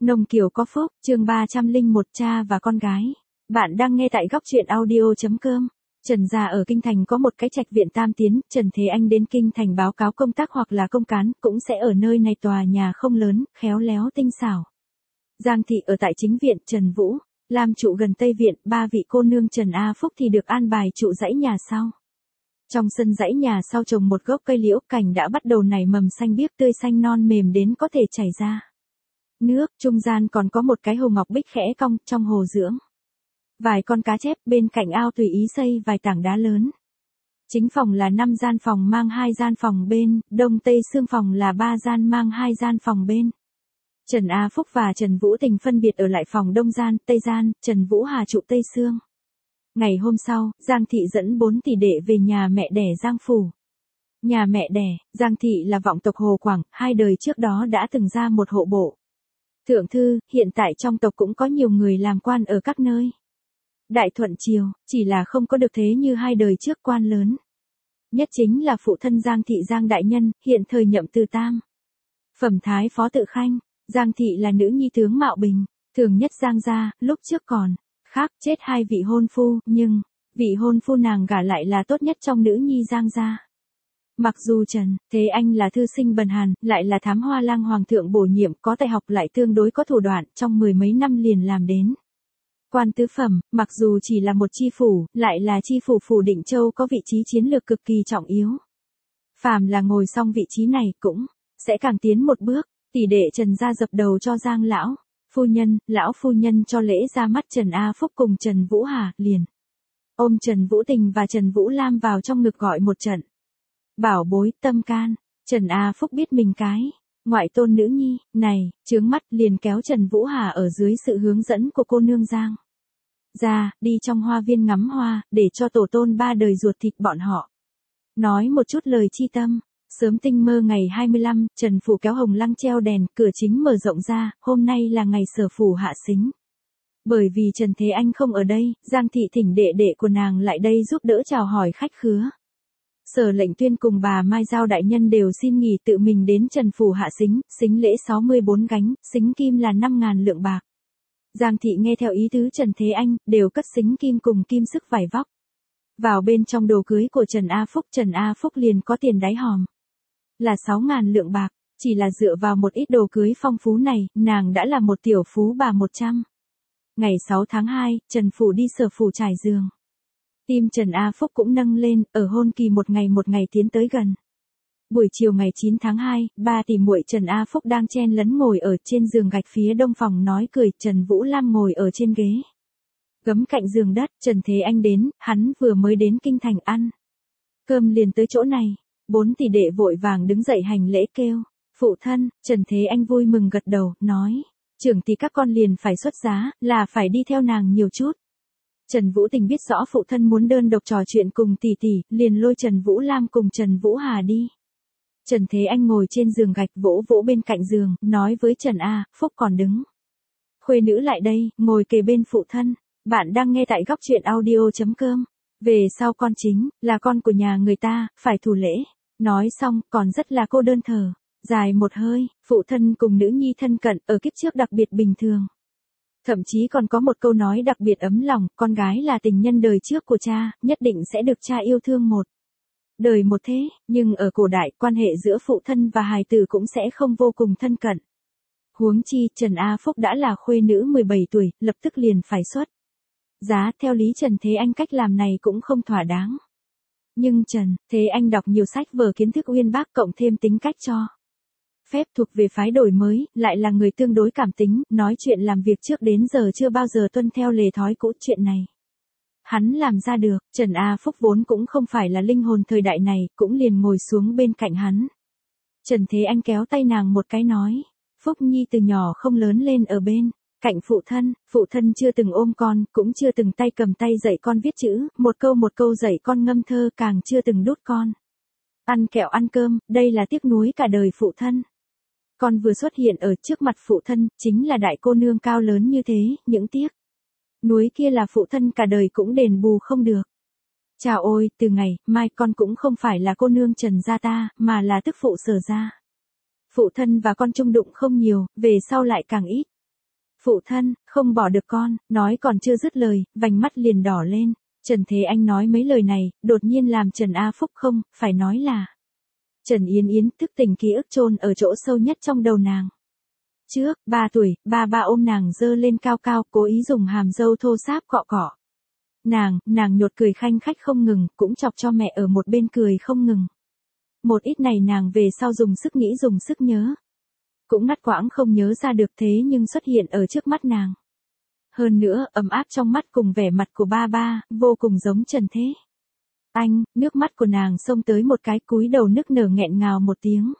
Nông Kiều có phúc, chương 301 cha và con gái. Bạn đang nghe tại góc truyện audio.com. Trần gia ở Kinh Thành có một cái trạch viện tam tiến, Trần Thế Anh đến Kinh Thành báo cáo công tác hoặc là công cán, cũng sẽ ở nơi này tòa nhà không lớn, khéo léo tinh xảo. Giang thị ở tại chính viện, Trần Vũ, Lam trụ gần Tây viện, ba vị cô nương Trần A Phúc thì được an bài trụ dãy nhà sau. Trong sân dãy nhà sau trồng một gốc cây liễu, cành đã bắt đầu nảy mầm xanh biếc tươi xanh non mềm đến có thể chảy ra nước, trung gian còn có một cái hồ ngọc bích khẽ cong, trong hồ dưỡng vài con cá chép, bên cạnh ao tùy ý xây vài tảng đá lớn. Chính phòng là 5 gian phòng mang 2 gian phòng bên, đông tây xương phòng là 3 gian mang 2 gian phòng bên. Trần A Phúc và Trần Vũ Tình phân biệt ở lại phòng đông gian, tây gian, Trần Vũ Hà trụ tây xương. Ngày hôm sau, Giang thị dẫn 4 tỷ đệ về nhà mẹ đẻ Giang phủ. Nhà mẹ đẻ, Giang thị là vọng tộc Hồ Quảng, 2 đời trước đó đã từng ra một hộ bộ thượng thư, hiện tại trong tộc cũng có nhiều người làm quan ở các nơi Đại Thuận triều, chỉ là không có được thế như 2 đời trước quan lớn. Nhất chính là phụ thân Giang thị Giang đại nhân, hiện thời nhậm từ tam phẩm thái phó tự khanh. Giang thị là nữ nhi tướng Mạo Bình, thường nhất Giang gia, lúc trước còn khác chết 2 vị hôn phu, nhưng vị hôn phu nàng gả lại là tốt nhất trong nữ nhi Giang gia. Mặc dù Trần Thế Anh là thư sinh bần hàn, lại là thám hoa lang hoàng thượng bổ nhiệm, có tài học lại tương đối có thủ đoạn, trong 10 mấy năm liền làm đến quan tứ phẩm, mặc dù chỉ là một chi phủ, lại là chi phủ phủ Định Châu có vị trí chiến lược cực kỳ trọng yếu. Phàm là ngồi xong vị trí này cũng sẽ càng tiến một bước. Tỷ đệ Trần gia dập đầu cho Giang lão phu nhân cho lễ ra mắt Trần A Phúc cùng Trần Vũ Hà, liền ôm Trần Vũ Tình và Trần Vũ Lam vào trong ngực gọi một trận bảo bối, tâm can. Trần A Phúc biết mình cái ngoại tôn nữ nhi này chướng mắt, liền kéo Trần Vũ Hà ở dưới sự hướng dẫn của cô nương Giang ra, đi trong hoa viên ngắm hoa, để cho tổ tôn 3 đời ruột thịt bọn họ nói một chút lời chi tâm. Sớm tinh mơ ngày 25, Trần phủ kéo hồng lăng treo đèn, cửa chính mở rộng ra, hôm nay là ngày sở phủ hạ sính. Bởi vì Trần Thế Anh không ở đây, Giang thị thỉnh đệ đệ của nàng lại đây giúp đỡ chào hỏi khách khứa. Sở Lệnh Tuyên cùng bà Mai Giao đại nhân đều xin nghỉ tự mình đến Trần phủ hạ sính, sính lễ 64 gánh, sính kim là 5.000 lượng bạc. Giang thị nghe theo ý tứ Trần Thế Anh, đều cất sính kim cùng kim sức vải vóc vào bên trong đồ cưới của Trần A Phúc liền có tiền đáy hòm là 6.000 lượng bạc, chỉ là dựa vào một ít đồ cưới phong phú này, nàng đã là một tiểu phú bà 100. Ngày 6 tháng 2, Trần phủ đi Sở phủ trải giường. Tim Trần A Phúc cũng nâng lên, ở hôn kỳ một ngày tiến tới gần. Buổi chiều ngày 9 tháng 2, ba tỷ muội Trần A Phúc đang chen lấn ngồi ở trên giường gạch phía đông phòng nói cười, Trần Vũ Lam ngồi ở trên ghế gấm cạnh giường đất. Trần Thế Anh đến, hắn vừa mới đến Kinh Thành ăn cơm liền tới chỗ này. 4 tỷ đệ vội vàng đứng dậy hành lễ kêu phụ thân. Trần Thế Anh vui mừng gật đầu, nói trưởng thì các con liền phải xuất giá, là phải đi theo nàng nhiều chút. Trần Vũ Tình biết rõ phụ thân muốn đơn độc trò chuyện cùng tỷ tỷ, liền lôi Trần Vũ Lam cùng Trần Vũ Hà đi. Trần Thế Anh ngồi trên giường gạch vỗ vỗ bên cạnh giường, nói với Trần A Phúc còn đứng khuê nữ lại đây, ngồi kề bên phụ thân. Bạn đang nghe tại góc truyện audio.com. Về sau con chính là con của nhà người ta, phải thủ lễ. Nói xong, còn rất là cô đơn thở dài một hơi. Phụ thân cùng nữ nhi thân cận, ở kiếp trước đặc biệt bình thường. Thậm chí còn có một câu nói đặc biệt ấm lòng, con gái là tình nhân đời trước của cha, nhất định sẽ được cha yêu thương một đời một thế. Nhưng ở cổ đại, quan hệ giữa phụ thân và hài tử cũng sẽ không vô cùng thân cận. Huống chi, Trần A Phúc đã là khuê nữ 17 tuổi, lập tức liền phải xuất giá, theo lý Trần Thế Anh cách làm này cũng không thỏa đáng. Nhưng Trần Thế Anh đọc nhiều sách vở kiến thức uyên bác, cộng thêm tính cách cho phép thuộc về phái đổi mới, lại là người tương đối cảm tính, nói chuyện làm việc trước đến giờ chưa bao giờ tuân theo lề thói cũ, chuyện này hắn làm ra được. Trần A Phúc vốn cũng không phải là linh hồn thời đại này, cũng liền ngồi xuống bên cạnh hắn. Trần Thế Anh kéo tay nàng một cái nói, Phúc Nhi từ nhỏ không lớn lên ở bên cạnh phụ thân chưa từng ôm con, cũng chưa từng tay cầm tay dạy con viết chữ, một câu dạy con ngâm thơ, càng chưa từng đút con ăn kẹo ăn cơm, đây là tiếc nuối cả đời phụ thân. Con vừa xuất hiện ở trước mặt phụ thân, chính là đại cô nương cao lớn như thế, những tiếc nuối kia là phụ thân cả đời cũng đền bù không được. Chào ôi, từ ngày mai con cũng không phải là cô nương Trần gia ta, mà là tức phụ Sở gia. Phụ thân và con chung đụng không nhiều, về sau lại càng ít. Phụ thân, không bỏ được con, nói còn chưa dứt lời, vành mắt liền đỏ lên. Trần Thế Anh nói mấy lời này, đột nhiên làm Trần A Phúc không, phải nói là. Trần Yến Yến thức tỉnh ký ức chôn ở chỗ sâu nhất trong đầu nàng. Trước, 3 tuổi, ba ôm nàng dơ lên cao cao, cố ý dùng hàm dâu thô sáp cọ cọ. Nàng nhột cười khanh khách không ngừng, cũng chọc cho mẹ ở một bên cười không ngừng. Một ít này nàng về sau dùng sức nghĩ dùng sức nhớ. Cũng ngắt quãng không nhớ ra được thế nhưng xuất hiện ở trước mắt nàng. Hơn nữa, ấm áp trong mắt cùng vẻ mặt của ba, vô cùng giống Trần Thế Anh, nước mắt của nàng xông tới một cái cúi đầu nức nở nghẹn ngào một tiếng.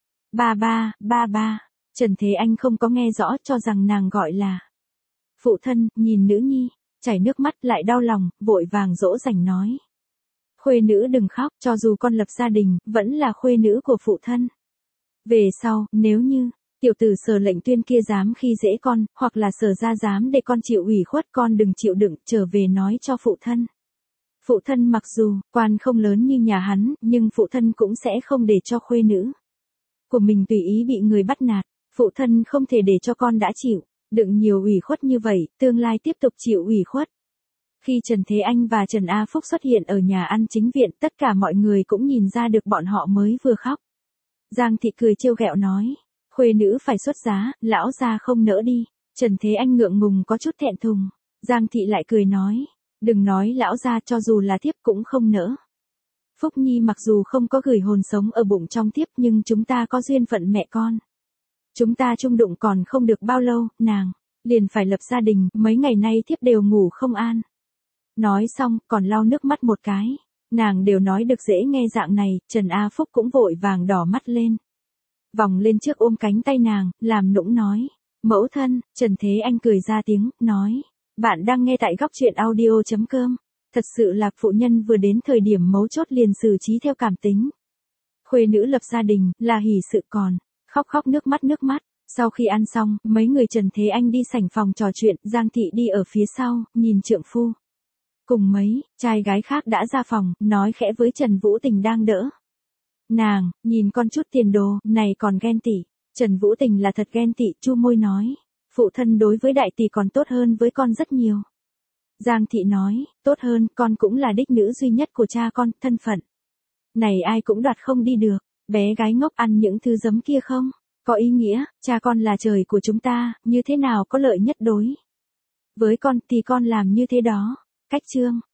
Ba. Trần Thế Anh không có nghe rõ cho rằng nàng gọi là. Phụ thân, nhìn nữ nhi, chảy nước mắt lại đau lòng, vội vàng dỗ dành nói. Khuê nữ đừng khóc, cho dù con lập gia đình, vẫn là khuê nữ của phụ thân. Về sau, nếu như, tiểu tử Sở Lệnh Tuyên kia dám khi dễ con, hoặc là Sở gia dám để con chịu ủy khuất, con đừng chịu đựng, trở về nói cho phụ thân. Phụ thân mặc dù, quan không lớn như nhà hắn, nhưng phụ thân cũng sẽ không để cho khuê nữ của mình tùy ý bị người bắt nạt. Phụ thân không thể để cho con đã chịu đựng nhiều ủy khuất như vậy, tương lai tiếp tục chịu ủy khuất. Khi Trần Thế Anh và Trần A Phúc xuất hiện ở nhà ăn chính viện, tất cả mọi người cũng nhìn ra được bọn họ mới vừa khóc. Giang Thị cười trêu ghẹo nói, khuê nữ phải xuất giá, lão gia không nỡ đi. Trần Thế Anh ngượng ngùng có chút thẹn thùng. Giang Thị lại cười nói, đừng nói lão gia, cho dù là thiếp cũng không nỡ. Phúc Nhi mặc dù không có gửi hồn sống ở bụng trong thiếp, nhưng chúng ta có duyên phận mẹ con. Chúng ta chung đụng còn không được bao lâu, nàng liền phải lập gia đình, mấy ngày nay thiếp đều ngủ không an. Nói xong, còn lau nước mắt một cái. Nàng đều nói được dễ nghe dạng này, Trần A Phúc cũng vội vàng đỏ mắt lên. Vòng lên trước ôm cánh tay nàng, làm nũng nói. Mẫu thân, Trần Thế Anh cười ra tiếng, nói. Bạn đang nghe tại góc truyện audio.com. Thật sự là phụ nhân vừa đến thời điểm mấu chốt liền xử trí theo cảm tính. Khuê nữ lập gia đình, là hỷ sự còn. Khóc nước mắt. Sau khi ăn xong, mấy người Trần Thế Anh đi sảnh phòng trò chuyện, Giang Thị đi ở phía sau, nhìn trượng phu. Cùng mấy, trai gái khác đã ra phòng, nói khẽ với Trần Vũ Tình đang đỡ. Nàng, nhìn con chút tiền đồ, này còn ghen tị. Trần Vũ Tình là thật ghen tị, chu môi nói. Phụ thân đối với đại tỷ còn tốt hơn với con rất nhiều. Giang Thị nói, tốt hơn, con cũng là đích nữ duy nhất của cha con, thân phận này ai cũng đoạt không đi được. Bé gái ngốc ăn những thứ giấm kia không có ý nghĩa, cha con là trời của chúng ta, như thế nào có lợi nhất đối với con thì con làm như thế đó. Cách chương